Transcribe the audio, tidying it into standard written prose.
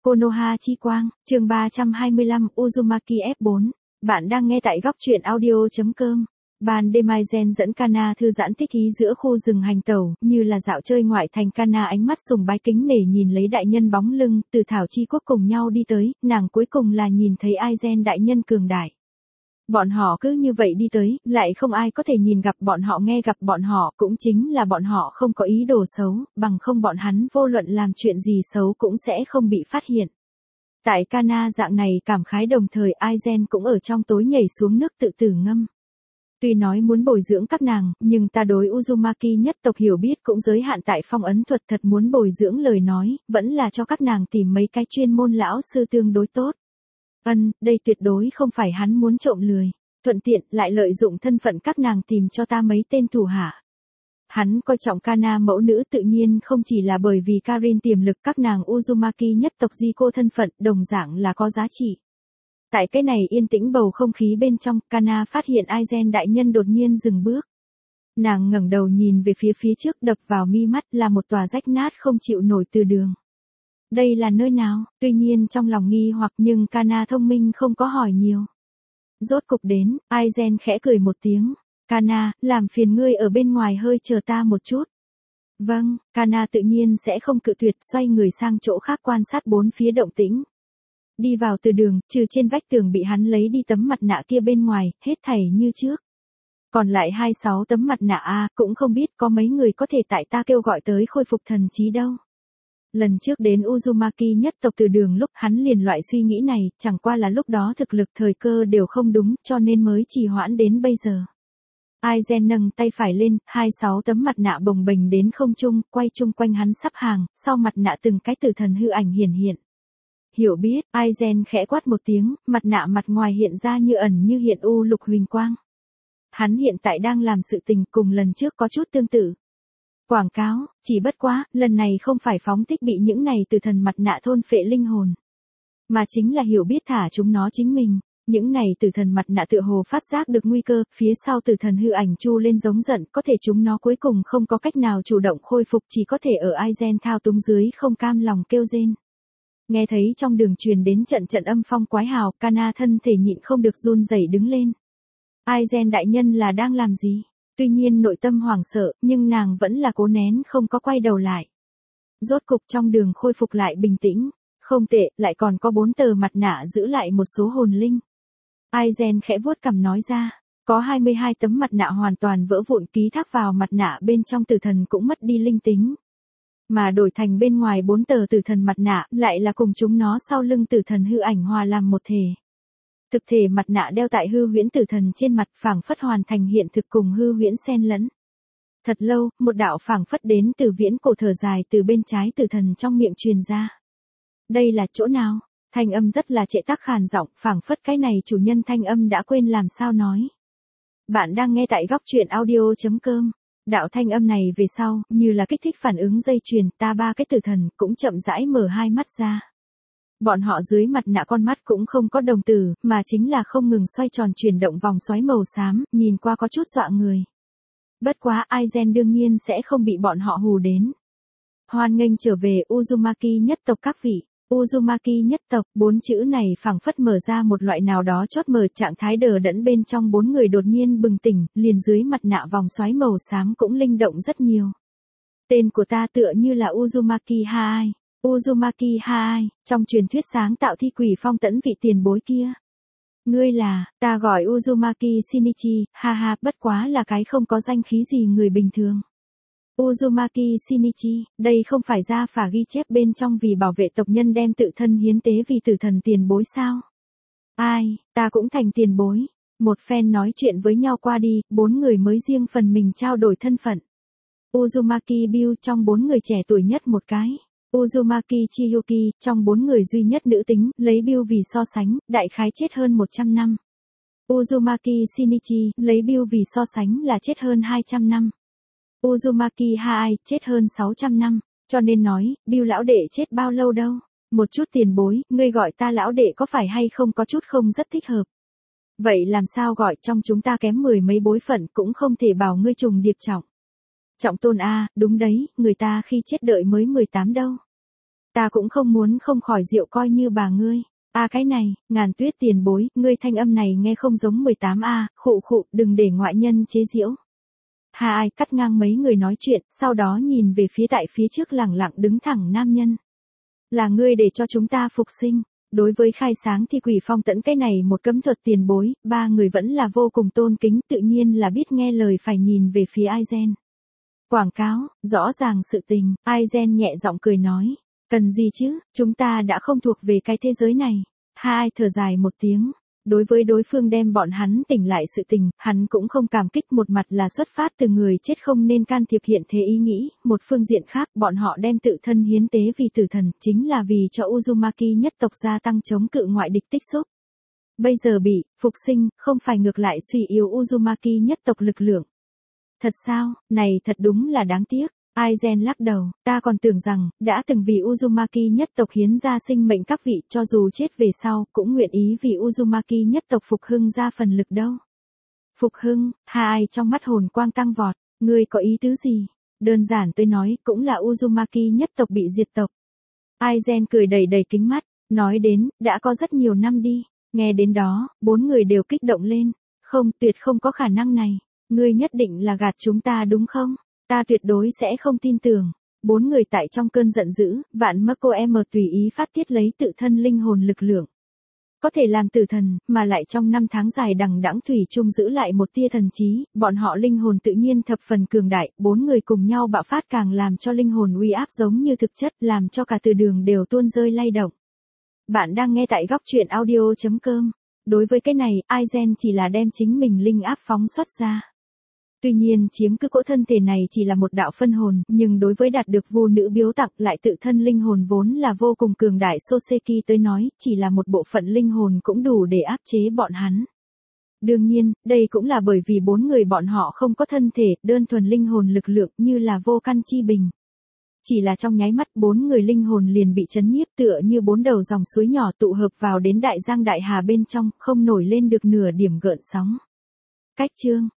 Konoha Chi Quang, chương 325 Uzumaki F4. Bạn đang nghe tại góc truyện audio.com. Ban đêm Aizen dẫn Kana thư giãn thích ý giữa khu rừng hành tẩu, như là dạo chơi ngoại thành. Kana ánh mắt sùng bái kính nể nhìn lấy đại nhân bóng lưng, từ Thảo Chi Quốc cùng nhau đi tới, nàng cuối cùng là nhìn thấy Aizen đại nhân cường đại. Bọn họ cứ như vậy đi tới, lại không ai có thể nhìn gặp bọn họ nghe gặp bọn họ, cũng chính là bọn họ không có ý đồ xấu, bằng không bọn hắn vô luận làm chuyện gì xấu cũng sẽ không bị phát hiện. Tại Kana dạng này cảm khái đồng thời Aizen cũng ở trong tối nhảy xuống nước tự tử ngâm. Tuy nói muốn bồi dưỡng các nàng, nhưng ta đối Uzumaki nhất tộc hiểu biết cũng giới hạn tại phong ấn thuật, thật muốn bồi dưỡng lời nói, vẫn là cho các nàng tìm mấy cái chuyên môn lão sư tương đối tốt. Đây tuyệt đối không phải hắn muốn trộm lười, thuận tiện lại lợi dụng thân phận các nàng tìm cho ta mấy tên thủ hạ. Hắn coi trọng Kana mẫu nữ tự nhiên không chỉ là bởi vì Karin tiềm lực, các nàng Uzumaki nhất tộc Jiko thân phận đồng dạng là có giá trị. Tại cái này yên tĩnh bầu không khí bên trong, Kana phát hiện Aizen đại nhân đột nhiên dừng bước. Nàng ngẩng đầu nhìn về phía trước, đập vào mi mắt là một tòa rách nát không chịu nổi từ đường. Đây là nơi nào? Tuy nhiên trong lòng nghi hoặc nhưng Kana thông minh không có hỏi nhiều. Rốt cục đến, Aizen khẽ cười một tiếng. Kana, làm phiền ngươi ở bên ngoài hơi chờ ta một chút. Vâng, Kana tự nhiên sẽ không cự tuyệt, xoay người sang chỗ khác quan sát bốn phía động tĩnh. Đi vào từ đường, trừ trên vách tường bị hắn lấy đi tấm mặt nạ kia bên ngoài, hết thảy như trước. Còn lại 26 tấm mặt nạ cũng không biết có mấy người có thể tại ta kêu gọi tới khôi phục thần trí đâu. Lần trước đến Uzumaki nhất tộc từ đường lúc hắn liền loại suy nghĩ này, chẳng qua là lúc đó thực lực thời cơ đều không đúng cho nên mới trì hoãn đến bây giờ. Aizen nâng tay phải lên, 26 tấm mặt nạ bồng bềnh đến không trung, quay chung quanh hắn sắp hàng, sau mặt nạ từng cái tử thần hư ảnh hiển hiện. Hiểu biết, Aizen khẽ quát một tiếng, mặt nạ mặt ngoài hiện ra như ẩn như hiện u lục huỳnh quang. Hắn hiện tại đang làm sự tình cùng lần trước có chút tương tự. Quảng cáo, chỉ bất quá, lần này không phải phóng thích bị những này từ thần mặt nạ thôn phệ linh hồn. Mà chính là hiểu biết thả chúng nó chính mình. Những này từ thần mặt nạ tựa hồ phát giác được nguy cơ, phía sau từ thần hư ảnh chu lên giống giận, có thể chúng nó cuối cùng không có cách nào chủ động khôi phục, chỉ có thể ở Aizen thao túng dưới không cam lòng kêu rên. Nghe thấy trong đường truyền đến trận trận âm phong quái hào, Kana thân thể nhịn không được run rẩy đứng lên. Aizen đại nhân là đang làm gì? Tuy nhiên nội tâm hoảng sợ, nhưng nàng vẫn là cố nén không có quay đầu lại. Rốt cục trong đường khôi phục lại bình tĩnh. Không tệ, lại còn có 4 tờ mặt nạ giữ lại một số hồn linh. Aizen khẽ vuốt cằm nói ra, có 22 tấm mặt nạ hoàn toàn vỡ vụn, ký thác vào mặt nạ bên trong tử thần cũng mất đi linh tính. Mà đổi thành bên ngoài 4 tờ tử thần mặt nạ lại là cùng chúng nó sau lưng tử thần hư ảnh hòa làm một thể. Thực thể mặt nạ đeo tại hư huyễn tử thần trên mặt, phảng phất hoàn thành hiện thực cùng hư huyễn xen lẫn. Thật lâu, một đạo phảng phất đến từ viễn cổ thở dài từ bên trái tử thần trong miệng truyền ra. Đây là chỗ nào? Thanh âm rất là trệ tắc khàn giọng, phảng phất cái này chủ nhân thanh âm đã quên làm sao nói. Bạn đang nghe tại góc truyện audio.com. Đạo thanh âm này về sau, như là kích thích phản ứng dây chuyền, ta ba cái tử thần cũng chậm rãi mở hai mắt ra. Bọn họ dưới mặt nạ con mắt cũng không có đồng tử, mà chính là không ngừng xoay tròn chuyển động vòng xoáy màu xám, nhìn qua có chút dọa người. Bất quá Aizen đương nhiên sẽ không bị bọn họ hù đến. Hoan nghênh trở về Uzumaki nhất tộc các vị. Uzumaki nhất tộc, 4 chữ này phảng phất mở ra một loại nào đó chốt mở trạng thái đờ đẫn bên trong 4 người đột nhiên bừng tỉnh, liền dưới mặt nạ vòng xoáy màu xám cũng linh động rất nhiều. Tên của ta tựa như là Uzumaki Hai. Uzumaki Hai, trong truyền thuyết sáng tạo thi quỷ phong tẫn vị tiền bối kia. Ngươi là, ta gọi Uzumaki Shinichi, ha ha, bất quá là cái không có danh khí gì người bình thường. Uzumaki Shinichi, đây không phải ra phả ghi chép bên trong vì bảo vệ tộc nhân đem tự thân hiến tế vì tử thần tiền bối sao? Ai, ta cũng thành tiền bối. Một phen nói chuyện với nhau qua đi, 4 người mới riêng phần mình trao đổi thân phận. Uzumaki Bill trong 4 người trẻ tuổi nhất một cái. Uzumaki Chiyuki, trong 4 người duy nhất nữ tính, lấy Bill vì so sánh, đại khái chết hơn 100 năm. Uzumaki Shinichi, lấy Bill vì so sánh là chết hơn 200 năm. Uzumaki Hai, chết hơn 600 năm, cho nên nói, Bill lão đệ chết bao lâu đâu. Một chút tiền bối, ngươi gọi ta lão đệ có phải hay không có chút không rất thích hợp. Vậy làm sao gọi, trong chúng ta kém 10 mấy bối phận cũng không thể bảo ngươi trùng điệp trọng. Trọng tôn a, đúng đấy, người ta khi chết đợi mới 18 đâu. Ta cũng không muốn không khỏi rượu coi như bà ngươi. Cái này, Ngàn Tuyết tiền bối, ngươi thanh âm này nghe không giống 18A, khụ khụ, đừng để ngoại nhân chế giễu. Ai cắt ngang mấy người nói chuyện, sau đó nhìn về phía tại phía trước lẳng lặng đứng thẳng nam nhân. Là ngươi để cho chúng ta phục sinh. Đối với khai sáng thì Quỷ Phong Tẫn cái này một cấm thuật tiền bối, ba người vẫn là vô cùng tôn kính, tự nhiên là biết nghe lời phải nhìn về phía Aizen. Quảng cáo, rõ ràng sự tình, Aizen nhẹ giọng cười nói. Cần gì chứ, chúng ta đã không thuộc về cái thế giới này. Hai thở dài một tiếng. Đối với đối phương đem bọn hắn tỉnh lại sự tình, hắn cũng không cảm kích, một mặt là xuất phát từ người chết không nên can thiệp hiện thế ý nghĩ, một phương diện khác bọn họ đem tự thân hiến tế vì tử thần, chính là vì cho Uzumaki nhất tộc gia tăng chống cự ngoại địch tích xúc. Bây giờ bị phục sinh, không phải ngược lại suy yếu Uzumaki nhất tộc lực lượng. Thật sao, này thật đúng là đáng tiếc. Aizen lắc đầu, ta còn tưởng rằng, đã từng vì Uzumaki nhất tộc hiến ra sinh mệnh các vị, cho dù chết về sau, cũng nguyện ý vì Uzumaki nhất tộc phục hưng ra phần lực đâu. Phục hưng, hai trong mắt hồn quang tăng vọt, ngươi có ý tứ gì? Đơn giản tôi nói, cũng là Uzumaki nhất tộc bị diệt tộc. Aizen cười đầy đầy kính mắt, nói đến, đã có rất nhiều năm đi. Nghe đến đó, bốn người đều kích động lên. Không, tuyệt không có khả năng này. Ngươi nhất định là gạt chúng ta đúng không? Ta tuyệt đối sẽ không tin tưởng. Bốn người tại trong cơn giận dữ, vạn Marco M tùy ý phát tiết lấy tự thân linh hồn lực lượng. Có thể làm tử thần, mà lại trong năm tháng dài đằng đẵng thủy chung giữ lại một tia thần trí, bọn họ linh hồn tự nhiên thập phần cường đại, bốn người cùng nhau bạo phát càng làm cho linh hồn uy áp giống như thực chất, làm cho cả từ đường đều tuôn rơi lay động. Bạn đang nghe tại góc truyện audio.com. Đối với cái này, Aizen chỉ là đem chính mình linh áp phóng xuất ra. Tuy nhiên chiếm cứ cỗ thân thể này chỉ là một đạo phân hồn, nhưng đối với đạt được vu nữ biếu tặng lại tự thân linh hồn vốn là vô cùng cường đại Soseki tới nói, chỉ là một bộ phận linh hồn cũng đủ để áp chế bọn hắn. Đương nhiên, đây cũng là bởi vì bốn người bọn họ không có thân thể, đơn thuần linh hồn lực lượng như là vô căn chi bình. Chỉ là trong nháy mắt bốn người linh hồn liền bị chấn nhiếp tựa như bốn đầu dòng suối nhỏ tụ hợp vào đến đại giang đại hà bên trong, không nổi lên được nửa điểm gợn sóng. Cách chương